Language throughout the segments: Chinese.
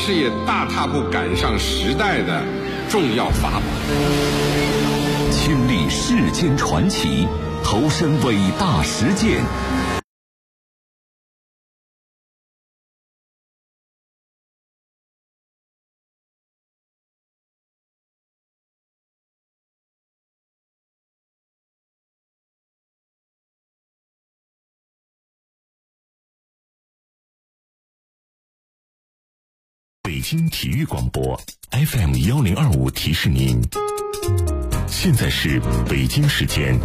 是也大踏步赶上时代的重要法宝。 亲历世间传奇，投身伟大实践。北京体育广播 FM1025提示您，现在是北京时间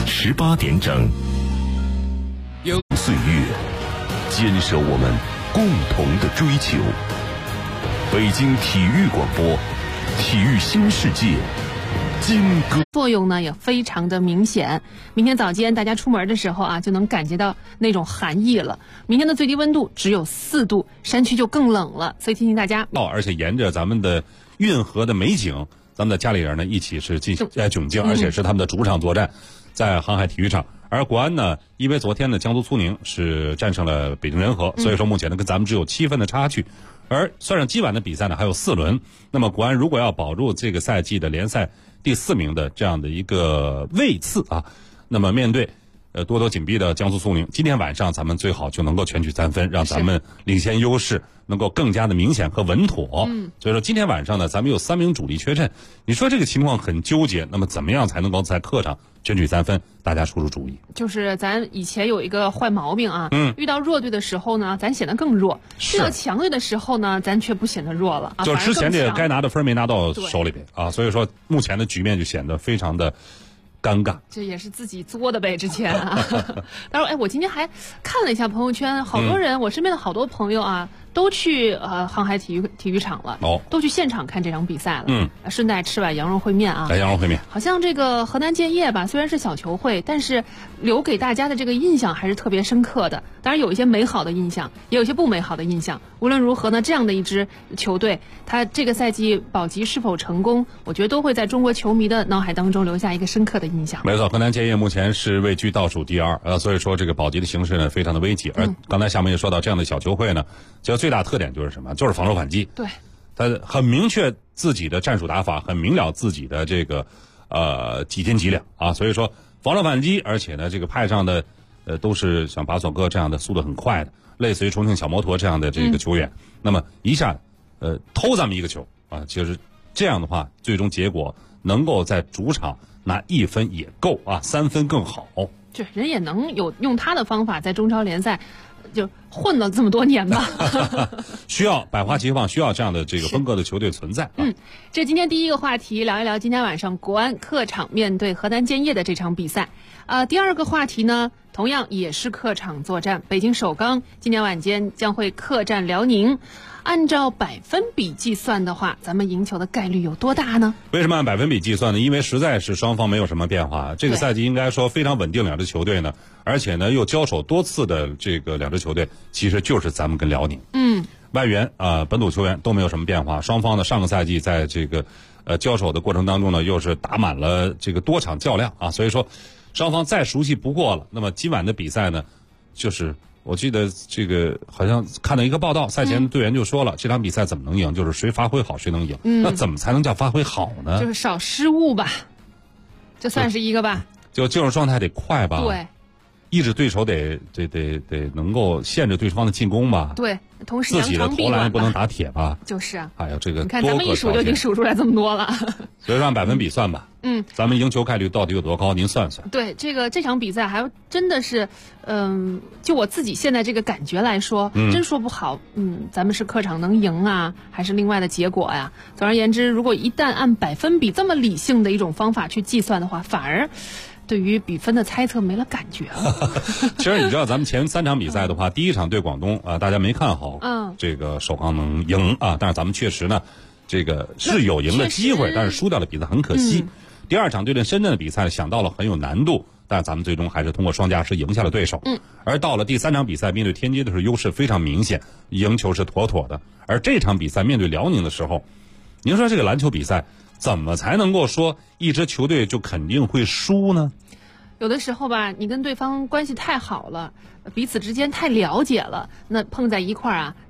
18点整。岁月，坚守我们共同的追求。北京体育广播，体育新世界，金歌作用呢也非常的明显。明天早间大家出门的时候啊，就能感觉到那种寒意了。明天的最低温度只有4度，山区就更冷了，所以提醒大家。 而且沿着咱们的运河的美景，咱们的家里人呢一起是进行窘境，而且是他们的主场作战，在航海体育场。而国安呢，因为昨天的江苏苏宁是战胜了北京人和，所以说目前呢跟咱们只有7分的差距。而算上今晚的比赛呢，还有4轮。那么国安如果要保住这个赛季的联赛第4名的这样的一个位次啊，那么面对多头紧逼的江苏苏宁，今天晚上咱们最好就能够全取3分，让咱们领先优势能够更加的明显和稳妥。所以说今天晚上呢，咱们有3名主力缺阵，你说这个情况很纠结，那么怎么样才能够在客场全取3分？大家出出主意。 就是咱以前有一个坏毛病啊，遇到弱队的时候呢，咱显得更弱；遇到强队的时候呢，咱却不显得弱了啊。 就之前这个该拿的分没拿到手里边啊，所以说目前的局面就显得非常的尴尬。 这也是自己作的呗，之前啊。当然，我今天还看了一下朋友圈，好多人，我身边的好多朋友啊，都去航海体育场了，都去现场看这场比赛了。顺带吃碗羊肉烩面啊。 羊肉烩面。 好像这个河南建业吧，虽然是小球会，但是留给大家的这个印象还是特别深刻的。当然有一些美好的印象，也有一些不美好的印象。无论如何呢，这样的一支球队，他这个赛季保级是否成功，我觉得都会在中国球迷的脑海当中留下一个深刻的印象。 没错，河南建业目前是位居倒数第2，所以说这个保级的形势呢非常的危急。而刚才下面也说到，这样的小球会呢，其实最大特点就是什么？就是防守反击。 对， 他很明确自己的战术打法，很明了自己的这个几斤几两啊。所以说防守反击，而且呢这个派上的都是像巴索戈这样的速度很快的，类似于重庆小摩托这样的这个球员。那么一下偷咱们一个球啊，就是这样的话，最终结果能够在主场拿1分也够啊，3分更好。 这人也能用他的方法在中超联赛就混了这么多年吧。 需要百花齐放，需要这样的这个风格的球队存在。 这今天第一个话题，聊一聊今天晚上国安客场面对河南建业的这场比赛。第二个话题呢，同样也是客场作战，北京首钢今天晚间将会客战辽宁。按照百分比计算的话，咱们赢球的概率有多大呢？ 为什么按百分比计算呢？因为实在是双方没有什么变化，这个赛季应该说非常稳定两支球队呢，而且呢又交手多次的这个两支球队，其实就是咱们跟辽宁。外援本土球员都没有什么变化，双方呢上个赛季在这个交手的过程当中呢，又是打满了这个多场较量啊，所以说双方再熟悉不过了。那么今晚的比赛呢，就是我记得这个好像看到一个报道，赛前队员就说了，这场比赛怎么能赢？就是谁发挥好谁能赢。那怎么才能叫发挥好呢？ 就是少失误吧，这算是一个吧。 就进入状态得快吧。 对。 抑制对手得能够限制对方的进攻吧。 对，同时自己的投篮也不能打铁吧。 就是啊。 哎呀，这个你看咱们一数就已经数出来这么多了。 所以说按百分比算吧。咱们赢球概率到底有多高？您算算。 对，这场比赛还真的是，就我自己现在这个感觉来说，真说不好，咱们是客场能赢啊，还是另外的结果呀？总而言之，如果一旦按百分比这么理性的一种方法去计算的话，反而对于比分的猜测没了感觉了。 其实你知道，咱们前3场比赛的话，第一场对广东大家没看好，这个首钢能赢啊，但是咱们确实呢，这个是有赢的机会，但是输掉的比赛很可惜。第2场对阵深圳的比赛，想到了很有难度，但咱们最终还是通过双加时赢下了对手。而到了第3场比赛，面对天津的时候，优势非常明显，赢球是妥妥的。而这场比赛面对辽宁的时候，您说这个篮球比赛怎么才能够说一支球队就肯定会输呢？ 有的时候吧，你跟对方关系太好了，彼此之间太了解了，那碰在一块儿啊，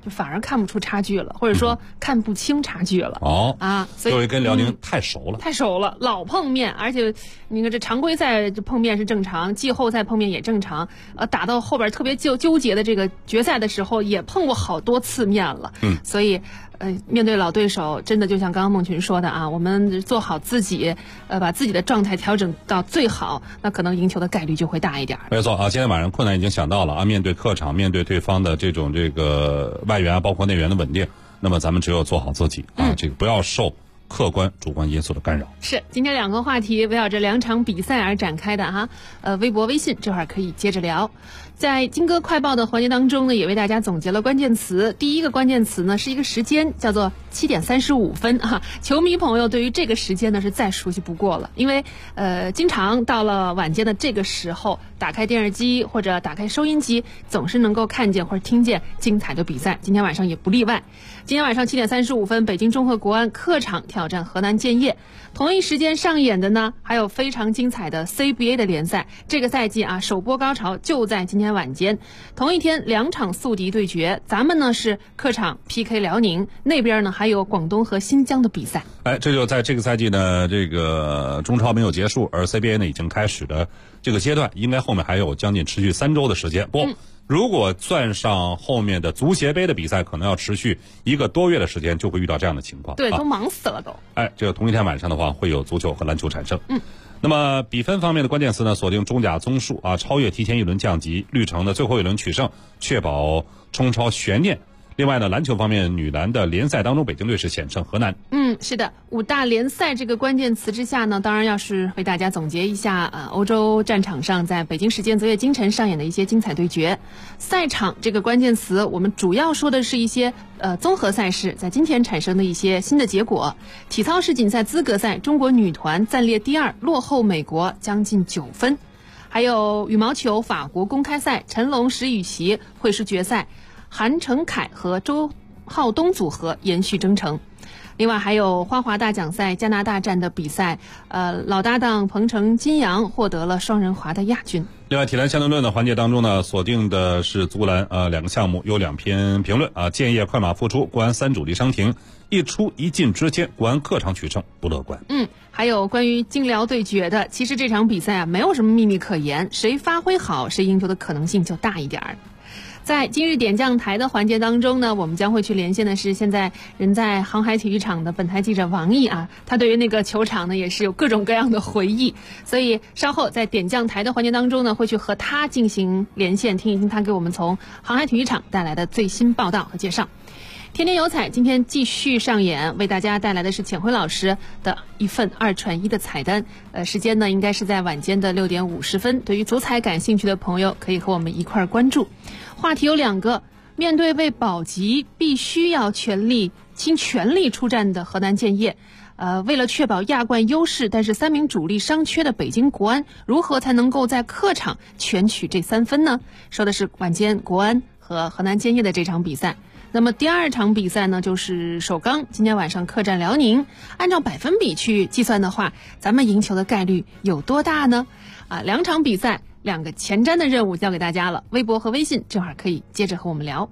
就反而看不出差距了，或者说看不清差距了。所以因为跟辽宁太熟了， 太熟了，老碰面，而且你看这常规赛这碰面是正常，季后赛碰面也正常，打到后边特别纠结的这个决赛的时候，也碰过好多次面了。所以面对老对手，真的就像刚刚孟群说的啊，我们做好自己，把自己的状态调整到最好，那可能赢球的概率就会大一点。 没错啊，今天晚上困难已经想到了啊，面对客场，面对对方的这个外援啊，包括内援的稳定，那么咱们只有做好自己啊，这个不要受客观主观因素的干扰。 是今天2个话题围绕着2场比赛而展开的哈，微博微信这会儿可以接着聊。在金歌快报的环节当中呢，也为大家总结了关键词。第一个关键词呢是一个时间，叫做7点35分啊。球迷朋友对于这个时间呢是再熟悉不过了，因为经常到了晚间的这个时候，打开电视机或者打开收音机，总是能够看见或者听见精彩的比赛。今天晚上也不例外。今天晚上7点35分，北京中赫国安客场挑战河南建业。同一时间上演的呢，还有非常精彩的 CBA 的联赛。这个赛季啊，首波高潮就在今天晚间。同一天2场宿敌对决，咱们呢是客场 PK 辽宁，那边呢还有广东和新疆的比赛。 这就在这个赛季呢，这个中超没有结束，而 CBA 呢已经开始的这个阶段，应该后面还有将近持续3周的时间。如果算上后面的足协杯的比赛，可能要持续1个多月的时间，就会遇到这样的情况。 对，都忙死了都。 这个同一天晚上的话，会有足球和篮球产生。那么比分方面的关键词呢，锁定中甲综述啊，超越提前一轮降级，绿城的最后一轮取胜，确保冲超悬念。另外呢，篮球方面，女篮的联赛当中，北京队是险胜河南。 是的，5大联赛这个关键词之下呢，当然要是为大家总结一下欧洲战场上在北京时间昨夜今晨上演的一些精彩对决。赛场这个关键词，我们主要说的是一些综合赛事在今天产生的一些新的结果。体操世锦赛资格赛，中国女团暂列第2，落后美国将近9分。还有羽毛球法国公开赛，陈龙石宇奇会师决赛，韩成凯和周浩东组合延续征程。另外还有花滑大奖赛加拿大站的比赛，老搭档彭程金阳获得了双人滑的亚军。 另外体坛相对论的环节当中呢，锁定的是足篮2个项目，有2篇评论啊。建业快马复出，国安3主力伤停，一出一进之间，国安客场取胜不乐观。 还有关于金辽对决的，其实这场比赛没有什么秘密可言，谁发挥好，谁赢球的可能性就大一点儿。在今日点将台的环节当中呢，我们将会去连线的是现在人在航海体育场的本台记者王毅啊，他对于那个球场呢也是有各种各样的回忆，所以稍后在点将台的环节当中呢，会去和他进行连线，听一听他给我们从航海体育场带来的最新报道和介绍。天天有彩今天继续上演，为大家带来的是浅辉老师的一份2传1的彩单。时间呢应该是在晚间的6点50分。对于足彩感兴趣的朋友，可以和我们一块儿关注。话题有2个，面对为保级必须要倾全力出战的河南建业，为了确保亚冠优势，但是3名主力伤缺的北京国安，如何才能够在客场全取这3分呢？说的是晚间国安和河南建业的这场比赛。那么第2场比赛呢，就是首钢今天晚上客战辽宁。按照百分比去计算的话，咱们赢球的概率有多大呢？2场比赛2个前瞻的任务交给大家了，微博和微信这会儿可以接着和我们聊。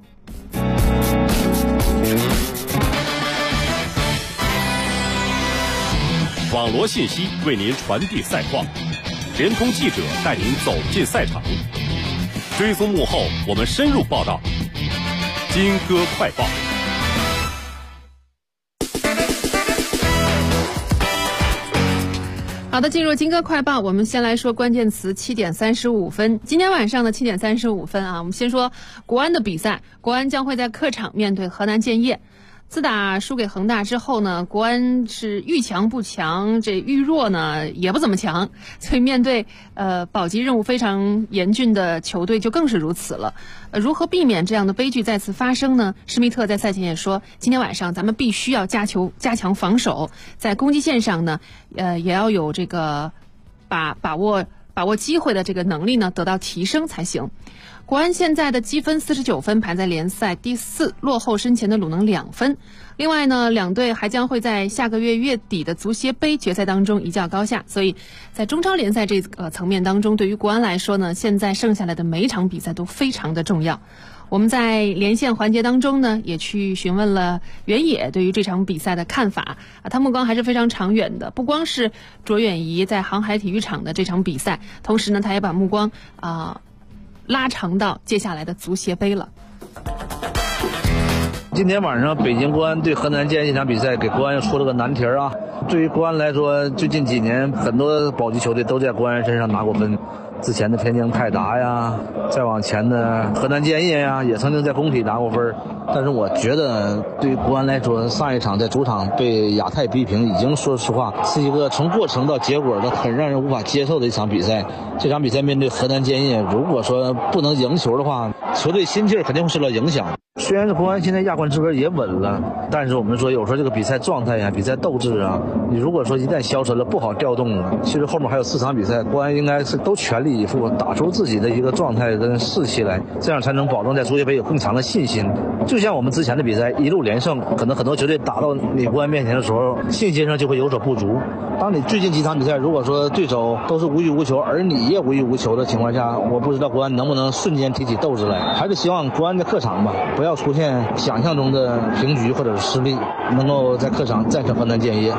网罗信息为您传递赛况，联通记者带您走进赛场，追踪幕后我们深入报道。金歌快报。 好的，进入金歌快报，我们先来说关键词7点35分。今天晚上的7点35分啊，我们先说国安的比赛，国安将会在客场面对河南建业。自打输给恒大之后呢，国安是遇强不强，这遇弱呢也不怎么强，所以面对保级任务非常严峻的球队就更是如此了。如何避免这样的悲剧再次发生呢？施密特在赛前也说，今天晚上咱们必须要加强防守，在攻击线上呢也要有这个把握机会的这个能力呢得到提升才行。国安现在的积分49分，排在联赛第4，落后身前的鲁能2分。另外呢，2队还将会在下个月月底的足协杯决赛当中一较高下，所以在中超联赛这个层面当中，对于国安来说呢，现在剩下来的每一场比赛都非常的重要。 我们在连线环节当中呢，也去询问了原野对于这场比赛的看法啊，他目光还是非常长远的，不光是卓远仪在航海体育场的这场比赛，同时呢，他也把目光拉长到接下来的足协杯了。 今天晚上北京国安对河南建业这场比赛，给国安又出了个难题啊。对于国安来说，最近几年很多保级球队都在国安身上拿过分，之前的天津泰达呀，再往前的河南建业呀，也曾经在工体拿过分。但是我觉得对于国安来说，上一场在主场被亚太逼平，已经说实话是一个从过程到结果的很让人无法接受的一场比赛。这场比赛面对河南建业，如果说不能赢球的话，球队心气儿肯定会受到影响。虽然是国安现在亚冠资格也稳了，但是我们说有时候这个比赛状态呀、比赛斗志啊，你如果说一旦消沉了，不好调动了。其实后面还有4场比赛，国安应该是都全力以赴，打出自己的一个状态跟士气来，这样才能保证在足协杯有更强的信心。就像我们之前的比赛一路连胜，可能很多球队打到你国安面前的时候，信心上就会有所不足。当你最近几场比赛，如果说对手都是无欲无求，而你也无欲无求的情况下，我不知道国安能不能瞬间提起斗志来。还是希望国安在客场吧，不要出现想象中的平局或者是失利，能够在客场战胜河南建业。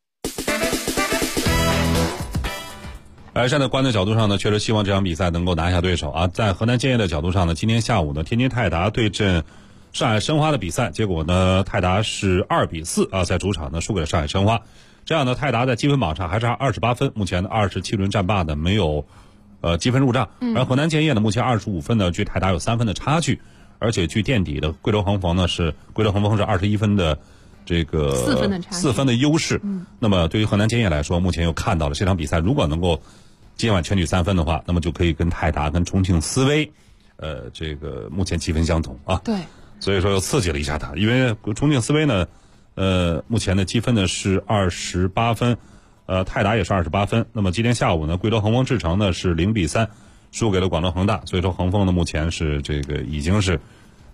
站在国安的角度上呢，确实希望这场比赛能够拿下对手啊。在河南建业的角度上呢，今天下午呢，天津泰达对阵上海申花的比赛，结果呢，泰达是2-4啊，在主场呢输给了上海申花。这样呢，泰达在积分榜上还差28分，目前的27轮战罢呢没有积分入账。而河南建业呢，目前25分呢，距泰达有3分的差距，而且距垫底的贵州恒丰是21分的这个4分的优势。那么对于河南建业来说，目前又看到了这场比赛如果能够今晚全取3分的话，那么就可以跟泰达跟重庆斯威这个目前积分相同啊。 对， 所以说又刺激了一下他，因为重庆斯威呢目前的积分呢是28分，泰达也是28分。那么今天下午呢，贵州恒丰智诚呢是0-3输给了广州恒大，所以说恒丰呢目前是这个已经是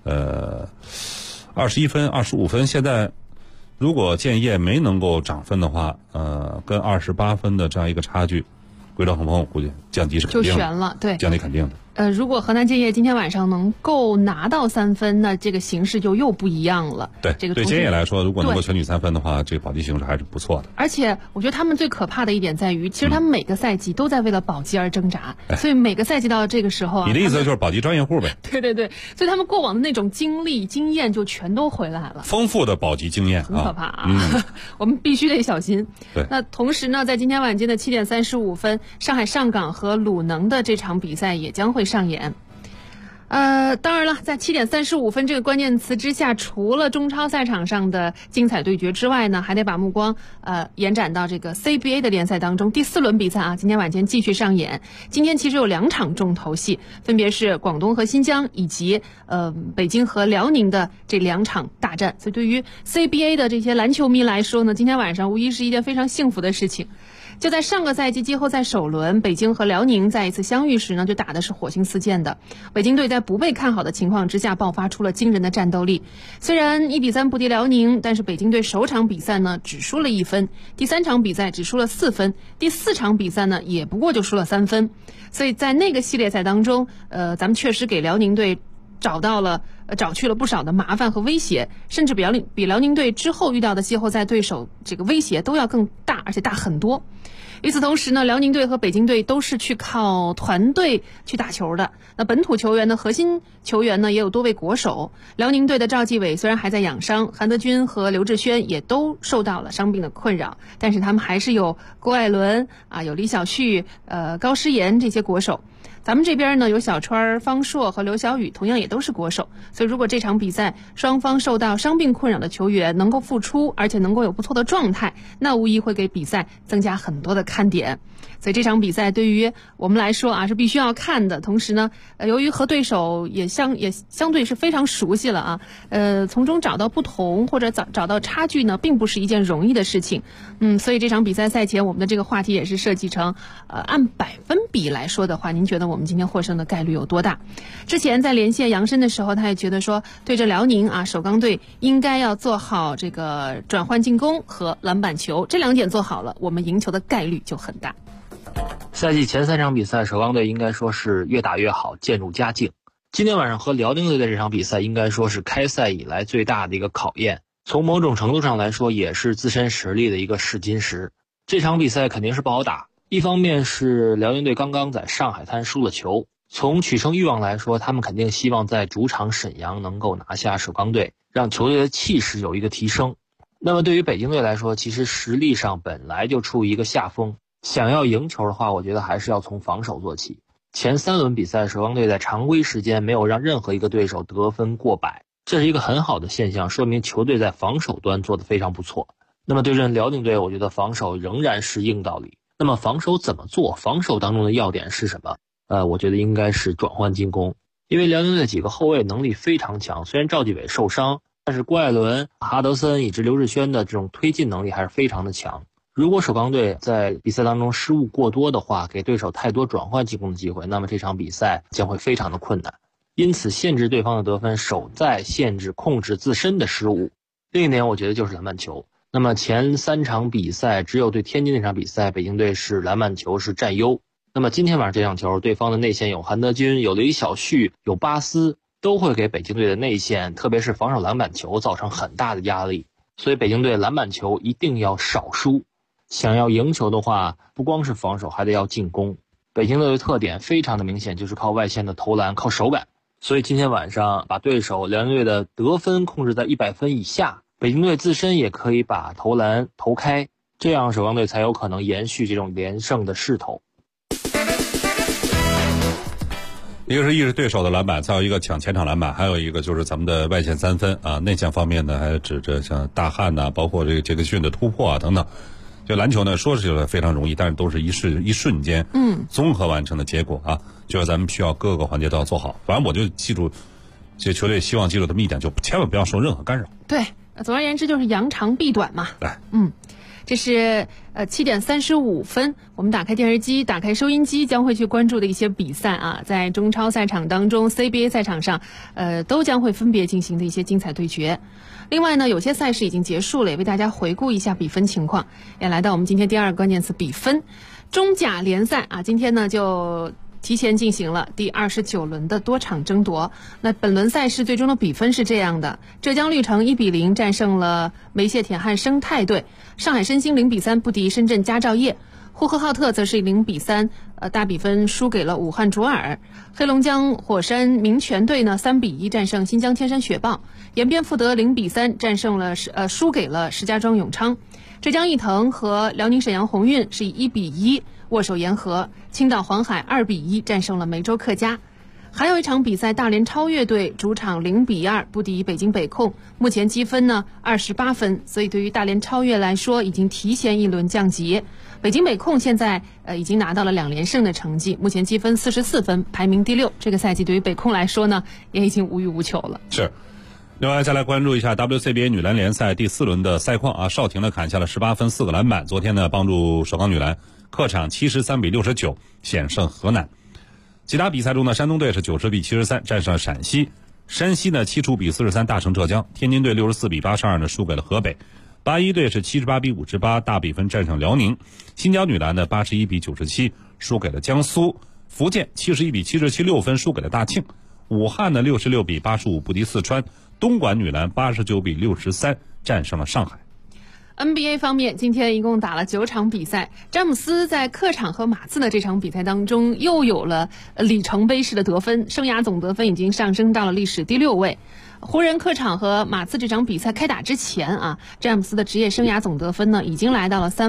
21分25分。现在如果建业没能够涨分的话，跟28分的这样一个差距，贵州恒丰我估计降级是肯定的， 就悬了，对， 降级肯定的。 如果河南建业今天晚上能够拿到3分，那这个形势就又不一样了。 对， 这个对建业来说，如果能够全取3分的话，这个保级形势还是不错的。 而且我觉得他们最可怕的一点在于，其实他们每个赛季都在为了保级而挣扎，所以每个赛季到这个时候啊， 你的意思就是保级专业户呗？ 对对对，所以他们过往的那种经历经验就全都回来了， 丰富的保级经验， 很可怕啊！我们必须得小心。 对， 那同时呢，在今天晚间的7点35分，上海上港和鲁能的这场比赛也将会上演。当然了，在7点35分这个关键词之下，除了中超赛场上的精彩对决之外呢，还得把目光延展到这个 CBA 的联赛当中。第4轮比赛啊，今天晚间继续上演。今天其实有2场重头戏，分别是广东和新疆以及北京和辽宁的这2场大战。所以对于 CBA 的这些篮球迷来说呢，今天晚上无疑是一件非常幸福的事情。就在上个赛季季后赛首轮，北京和辽宁再一次相遇时呢，就打的是火星四溅的。北京队在不被看好的情况之下，爆发出了惊人的战斗力。虽然1-3不敌辽宁，但是北京队首场比赛呢只输了1分，第3场比赛只输了4分，第4场比赛呢也不过就输了3分。所以在那个系列赛当中，咱们确实给辽宁队找去了不少的麻烦和威胁，甚至比辽宁队之后遇到的季后赛对手这个威胁都要更大，而且大很多。与此同时呢，辽宁队和北京队都是去靠团队去打球的。那本土球员的核心球员呢，也有多位国手。辽宁队的赵继伟虽然还在养伤，韩德君和刘志轩也都受到了伤病的困扰，但是他们还是有郭艾伦啊，有李晓旭、高诗岩这些国手。咱们这边呢有小川、方硕和刘晓宇，同样也都是国手。所以如果这场比赛双方受到伤病困扰的球员能够复出，而且能够有不错的状态，那无疑会给比赛增加很多的看点。所以这场比赛对于我们来说啊是必须要看的。同时呢，由于和对手也相对是非常熟悉了啊，从中找到不同或者找到差距呢，并不是一件容易的事情。所以这场比赛赛前我们的这个话题也是设计成，按百分比来说的话，您觉得我们今天获胜的概率有多大？之前在连线杨申的时候，他也觉得说，对着辽宁啊，首钢队应该要做好这个转换进攻和篮板球，这2点做好了，我们赢球的概率就很大。 赛季前3场比赛，首钢队应该说是越打越好，渐入佳境。 今天晚上和辽宁队的这场比赛应该说是开赛以来最大的一个考验，从某种程度上来说也是自身实力的一个试金石。这场比赛肯定是不好打，一方面是辽宁队刚刚在上海滩输了球，从取胜欲望来说，他们肯定希望在主场沈阳能够拿下首钢队，让球队的气势有一个提升。那么对于北京队来说，其实实力上本来就处于一个下风，想要赢球的话，我觉得还是要从防守做起。前3轮比赛，首钢队在常规时间没有让任何一个对手得分过百，这是一个很好的现象，说明球队在防守端做得非常不错。那么对阵辽宁队，我觉得防守仍然是硬道理。那么防守怎么做？防守当中的要点是什么？我觉得应该是转换进攻，因为辽宁队几个后卫能力非常强，虽然赵继伟受伤，但是郭艾伦、哈德森以及刘志轩的这种推进能力还是非常的强。如果首钢队在比赛当中失误过多的话，给对手太多转换进攻的机会，那么这场比赛将会非常的困难。因此限制对方的得分，守在限制控制自身的失误。另一点我觉得就是篮板球。那么前3场比赛，只有对天津那场比赛，北京队是篮板球是占优。那么今天晚上这场球，对方的内线有韩德君、有李晓旭、有巴斯，都会给北京队的内线，特别是防守篮板球造成很大的压力。所以北京队篮板球一定要少输。想要赢球的话，不光是防守，还得要进攻。北京队的特点非常的明显，就是靠外线的投篮，靠手感。所以今天晚上把对手辽宁队的得分控制在100分以下，北京队自身也可以把投篮投开，这样首钢队才有可能延续这种连胜的势头。 一个是抑制对手的篮板，再有一个抢前场篮板，还有一个就是咱们的外线3分啊。内线方面呢，还指着像大汉呐，包括这个杰克逊的突破啊等等。就篮球呢，说是非常容易，但是都是一瞬间，综合完成的结果啊。就是咱们需要各个环节都要做好。反正我就记住，这球队希望记住这么一点，就千万不要受任何干扰。 对，总而言之就是扬长避短嘛。 来， 这是7点35分，我们打开电视机，打开收音机，将会去关注的一些比赛啊，在中超赛场当中 ，CBA 赛场上，都将会分别进行的一些精彩对决。另外呢，有些赛事已经结束了，也为大家回顾一下比分情况。也来到我们今天第2个关键词比分，中甲联赛啊，今天呢就提前进行了第29轮的多场争夺。那本轮赛事最终的比分是这样的：浙江绿城1-0战胜了梅谢铁汉生态队，上海申鑫0-3不敌深圳佳兆业，呼和浩特则是0-3大比分输给了武汉卓尔。黑龙江火山民权队呢3-1战胜新疆天山雪豹，延边富德0-3战胜了输给了石家庄永昌。浙江毅腾和辽宁沈阳宏运是以1-1握手言和，青岛黄海2-1战胜了梅州客家。还有一场比赛，大连超越队主场0-2不敌北京北控，目前积分呢28分，所以对于大连超越来说已经提前1轮降级。北京北控现在已经拿到了2连胜的成绩，目前积分44分，排名第6。这个赛季对于北控来说呢，也已经无欲无求了。 是。另外再来关注一下 WCBA 女篮联赛第4轮的赛况啊，邵婷呢砍下了18分4个篮板，昨天呢帮助首钢女篮客场73-69险胜河南。其他比赛中呢，山东队是90-73战胜了陕西，山西呢75-43大胜浙江，天津队64-82呢输给了河北，八一队是78-58大比分战胜辽宁，新疆女篮呢81-97输给了江苏，福建71-77 6分输给了大庆，武汉呢66-85不敌四川，东莞女篮89-63战胜了上海。 NBA 方面，今天一共打了9场比赛，詹姆斯在客场和马刺的这场比赛当中又有了里程碑式的得分，生涯总得分已经上升到了历史第6位。湖人客场和马刺这场比赛开打之前啊，詹姆斯的职业生涯总得分呢已经来到了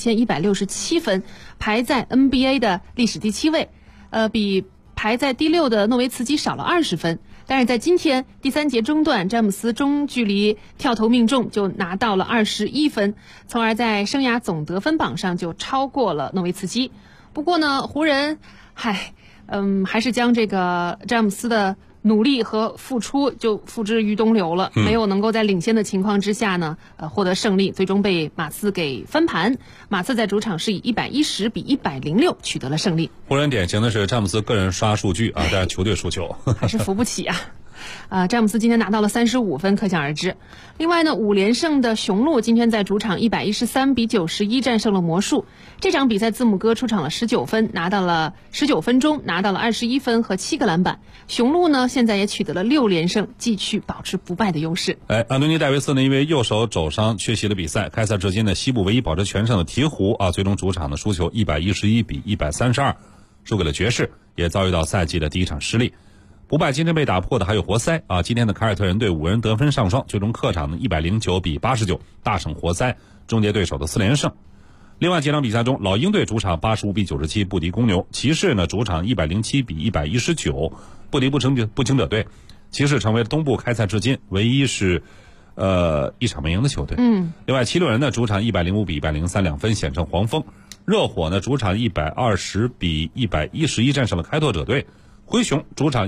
31167分，排在 NBA 的历史第7位，比排在第6的诺维茨基少了20分。但是在今天第3节中段，詹姆斯中距离跳投命中就拿到了21分，从而在生涯总得分榜上就超过了诺维茨基。不过呢，湖人还是将这个詹姆斯的努力和付出就付之于东流了，没有能够在领先的情况之下呢获得胜利，最终被马刺给翻盘。马刺在主场是以110-106取得了胜利。 湖人典型的是詹姆斯个人刷数据啊，但是球队输球还是扶不起啊。 詹姆斯今天拿到了35分，可想而知。另外呢，5连胜的雄鹿今天在主场113-91战胜了魔术。这场比赛字母哥出场了19分，拿到了19分钟拿到了21分和7个篮板。雄鹿呢现在也取得了6连胜，继续保持不败的优势。 安东尼戴维斯呢因为右手肘伤缺席了比赛。开赛至今呢，西部唯一保持全胜的鹈鹕最终主场的输球111-132，输给了爵士，也遭遇到赛季的第一场失利。不败今天被打破的还有活塞今天的凯尔特人队5人得分上双，最终客场的109-89大胜活塞，终结对手的4连胜。另外几场比赛中，老鹰队主场85-97不敌公牛，骑士呢主场107-119不敌步行者队，骑士成为了东部开赛至今唯一是一场没赢的球队。另外七六人呢主场105-103 2分险胜黄蜂，热火呢主场120-111战胜了开拓者队，灰熊主场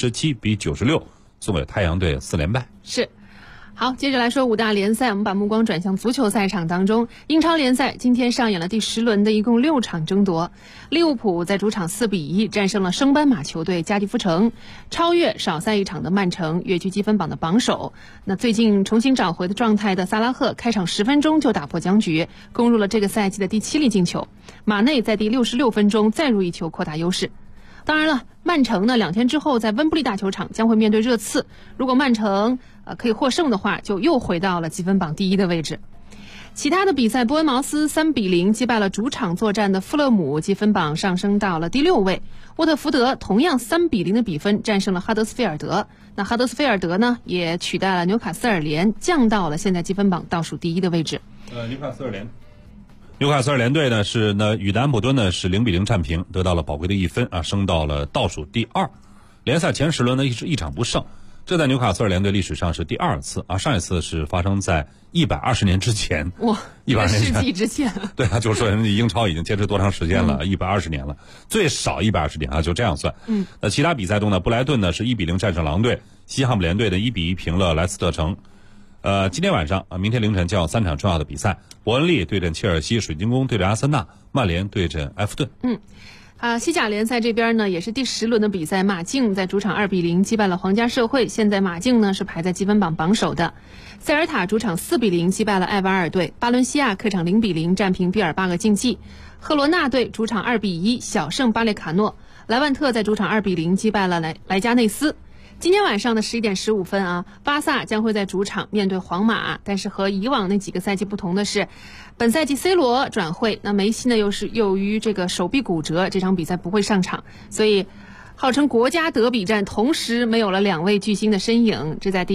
117-96送给太阳队4连败。 是。好，接着来说5大联赛，我们把目光转向足球赛场当中。英超联赛今天上演了第10轮的一共6场争夺。利物浦在主场4-1战胜了升班马球队加迪夫城，超越少赛一场的曼城，跃居积分榜的榜首。那最近重新找回的状态的萨拉赫，开场10分钟就打破僵局，攻入了这个赛季的第7粒进球。马内在第66分钟再入一球扩大优势。当然了，曼城呢2天之后在温布利大球场将会面对热刺，如果曼城可以获胜的话，就又回到了积分榜第1的位置。其他的比赛，伯恩茅斯3-0击败了主场作战的富勒姆，积分榜上升到了第6位。沃特福德同样3-0的比分战胜了哈德斯菲尔德，那哈德斯菲尔德呢也取代了纽卡斯尔联，降到了现在积分榜倒数第1的位置。 纽卡斯尔联队呢是与南安普敦呢是0-0战平，得到了宝贵的1分升到了倒数第2。联赛前10轮呢是一场不胜，这在纽卡斯尔联队历史上是第2次上一次是发生在120年之前。 哇，1个世纪之前。 对就说人家英超已经坚持多长时间了，120年了，最少120年就这样算。其他比赛中呢，布莱顿呢是1-0战胜狼队，西汉姆联队呢1-1平了莱斯特城。今天晚上明天凌晨将有3场重要的比赛，伯恩利对阵切尔西，水晶宫对阵阿森纳，曼联对阵埃弗顿。 西甲联赛这边呢也是第10轮的比赛，马竞在主场2-0击败了皇家社会，现在马竞呢是排在积分榜榜首的。塞尔塔主场4-0击败了埃瓦尔队，巴伦西亚客场0-0战平毕尔巴鄂竞技，赫罗纳队主场2-1小胜巴列卡诺，莱万特在主场2-0击败了莱加内斯。今天晚上的11点15分巴萨将会在主场面对皇马，但是和以往那几个赛季不同的是，本赛季 C 罗转会，那梅西呢又是由于这个手臂骨折，这场比赛不会上场，所以号称国家德比战同时没有了2位巨星的身影，这在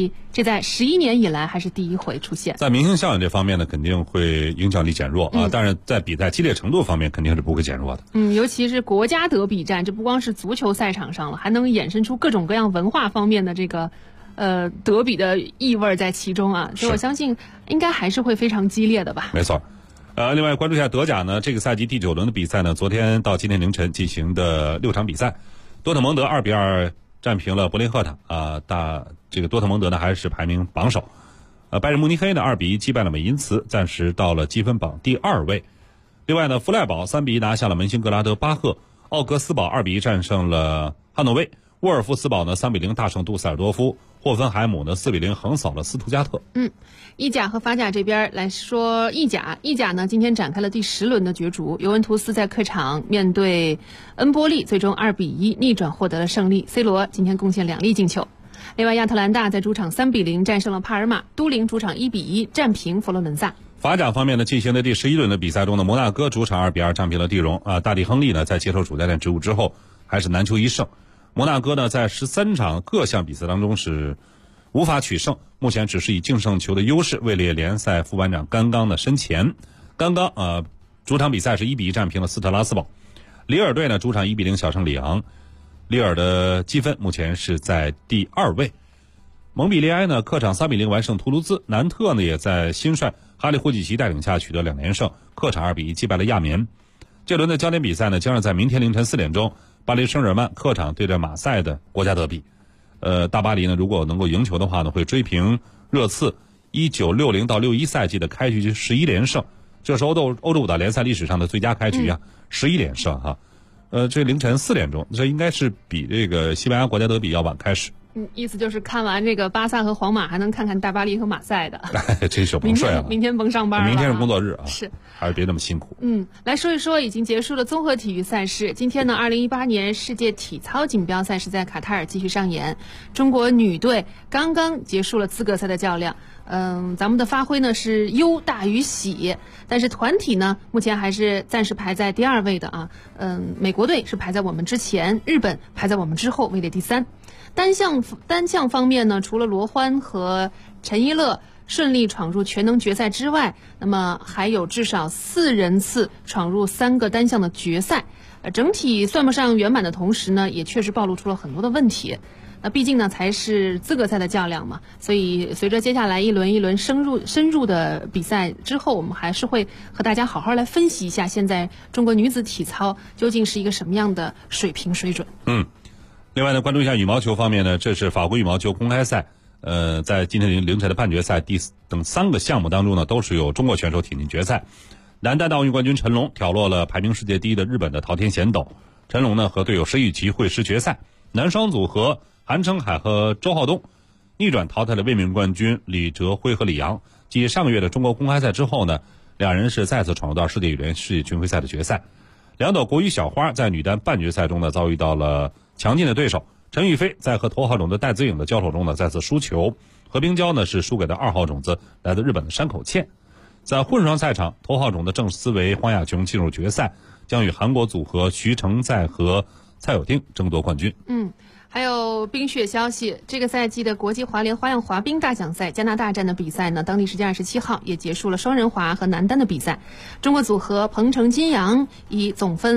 11年以来还是第1回出现。 在明星效应这方面呢，肯定会影响力减弱但是在比赛激烈程度方面肯定是不会减弱的。 尤其是国家德比战，这不光是足球赛场上了，还能衍生出各种各样文化方面的这个德比的意味在其中所以我相信应该还是会非常激烈的吧。 没错。另外关注一下德甲呢，这个赛季第9轮的比赛呢，昨天到今天凌晨进行的6场比赛，多特蒙德2-2战平了柏林赫塔这个多特蒙德呢还是排名榜首。拜仁慕尼黑呢2-1击败了美因茨，暂时到了积分榜第2位。另外呢，弗赖堡3-1拿下了门兴格拉德巴赫，奥格斯堡2-1战胜了汉诺威，沃尔夫斯堡呢3-0大胜杜塞尔多夫，霍芬海姆呢4-0横扫了斯图加特。 意甲和法甲这边来说，意甲呢今天展开了第10轮的角逐，尤文图斯在客场面对恩波利，最终2-1逆转获得了胜利， C 罗今天贡献2粒进球。另外亚特兰大在主场3-0战胜了帕尔马，都灵主场1-1战平佛罗伦萨。 法甲方面呢，进行的第11轮的比赛中呢，摩纳哥主场2-2战平了蒂荣大帝亨利呢在接受主教练职务之后还是难求一胜。摩纳哥呢在13场各项比赛当中是无法取胜，目前只是以净胜球的优势位列联赛副班长甘刚的身前。甘刚主场比赛是1-1战平了斯特拉斯堡。里尔队呢主场1-0小胜里昂，里尔的积分目前是在第2位。蒙彼利埃呢客场3-0完胜图卢兹，南特呢也在新帅哈利霍季奇带领下取得2连胜，客场2-1击败了亚眠。这轮的焦点比赛呢将是在明天凌晨4点钟，巴黎圣日耳曼客场对阵马赛的国家德比。大巴黎呢如果能够赢球的话呢，会追平热刺1960到61赛季的开局11连胜，这是欧洲五大联赛历史上的最佳开局11连胜这凌晨4点钟，这应该是比这个西班牙国家德比要晚开始。 意思就是看完这个巴萨和皇马，还能看看大巴黎和马赛的。 这手甭睡啊！ 明天甭上班了。 明天是工作日啊， 是， 还是别那么辛苦。 来说一说已经结束的综合体育赛事。今天呢，2018年世界体操锦标赛是在卡塔尔继续上演。中国女队刚刚结束了资格赛的较量。咱们的发挥呢是忧大于喜，但是团体呢目前还是暂时排在第2位的啊。美国队是排在我们之前，日本排在我们之后，位列第3。单项方面呢，除了罗欢和陈一乐顺利闯入全能决赛之外，那么还有至少4人次闯入3个单项的决赛。整体算不上圆满的同时呢，也确实暴露出了很多的问题。那毕竟呢才是资格赛的较量嘛，所以随着接下来一轮一轮深入的比赛之后，我们还是会和大家好好来分析一下现在中国女子体操究竟是一个什么样的水平水准。 另外呢，关注一下羽毛球方面呢，这是法国羽毛球公开赛，在今天凌晨的半决赛等3个项目当中呢，都是有中国选手挺进决赛。男单的奥运冠军陈龙挑落了排名世界第1的日本的桃田贤斗，陈龙呢和队友石宇奇会师决赛。男双组合韩成海和周浩东逆转淘汰了卫冕冠军李哲辉和李阳。继上个月的中国公开赛之后呢，两人是再次闯入到世界羽联世界巡回赛的决赛。两朵国羽小花在女单半决赛中呢，遭遇到了强劲的对手。陈雨菲在和头号种子戴资颖的交手中呢，再次输球。何冰娇呢是输给了2号种子来自日本的山口茜。在混双赛场，头号种子郑思维、黄雅琼进入决赛，将与韩国组合徐成在和蔡友丁争夺冠军。 还有冰雪消息，这个赛季的国际滑联花样滑冰大奖赛加拿大站的比赛呢，当地时间27号也结束了双人滑和男单的比赛。中国组合彭程金阳以总分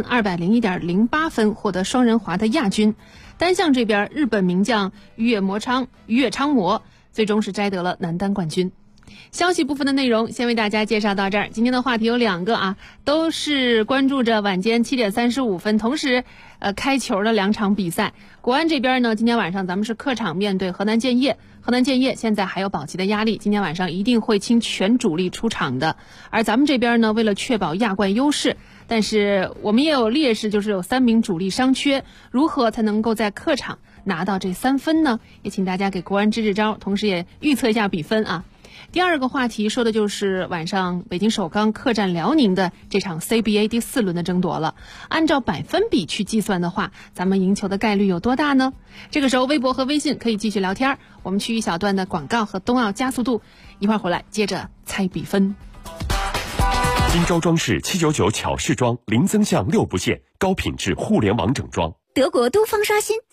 201.08 分获得双人滑的亚军。单项这边，日本名将于野昌磨最终是摘得了男单冠军。消息部分的内容先为大家介绍到这儿。今天的话题有2个啊，都是关注着晚间7点35分同时开球的2场比赛。国安这边呢，今天晚上咱们是客场面对河南建业。河南建业现在还有保级的压力，今天晚上一定会倾全主力出场的。而咱们这边呢，为了确保亚冠优势，但是我们也有劣势，就是有3名主力伤缺，如何才能够在客场拿到这3分呢？也请大家给国安支支招，同时也预测一下比分啊。第2个话题说的就是晚上北京首钢客战辽宁的这场 CBA 第4轮的争夺了。按照百分比去计算的话，咱们赢球的概率有多大呢？这个时候微博和微信可以继续聊天，我们去一小段的广告和冬奥加速度，一会儿回来接着猜比分。 金招装饰799巧饰装，零增项6不限，高品质互联网整装。 德国都方刷新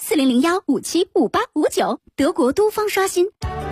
4001575859，德国都方刷新。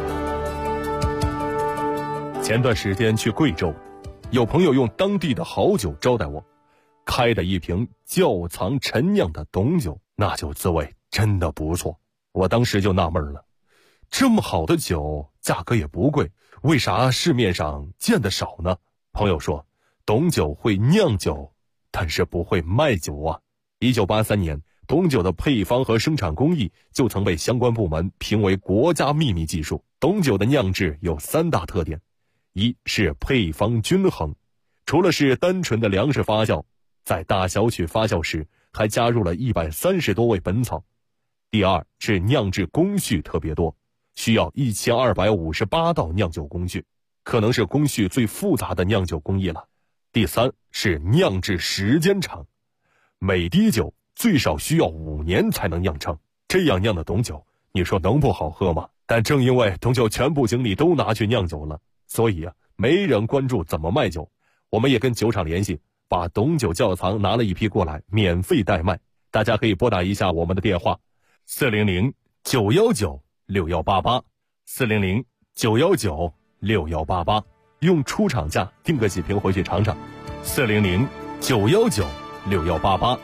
前段时间去贵州，有朋友用当地的好酒招待我，开的一瓶窖藏陈酿的董酒，那酒滋味真的不错。我当时就纳闷了，这么好的酒价格也不贵，为啥市面上见得少呢？朋友说，董酒会酿酒，但是不会卖酒啊。1983年，董酒的配方和生产工艺就曾被相关部门评为国家秘密技术。董酒的酿制有3大特点，一是配方均衡，除了是单纯的粮食发酵，在大小曲发酵时还加入了130多味本草。第二是酿制工序特别多，需要1258道酿酒工序，可能是工序最复杂的酿酒工艺了。第三是酿制时间长，每滴酒最少需要5年才能酿成，这样酿的董酒，你说能不好喝吗？但正因为董酒全部精力都拿去酿酒了，所以没人关注怎么卖酒。我们也跟酒厂联系，把董酒窖藏拿了一批过来，免费代卖。大家可以拨打一下我们的电话400-919-6188 400-919-6188，用出厂价订个几瓶回去尝尝。400-919-6188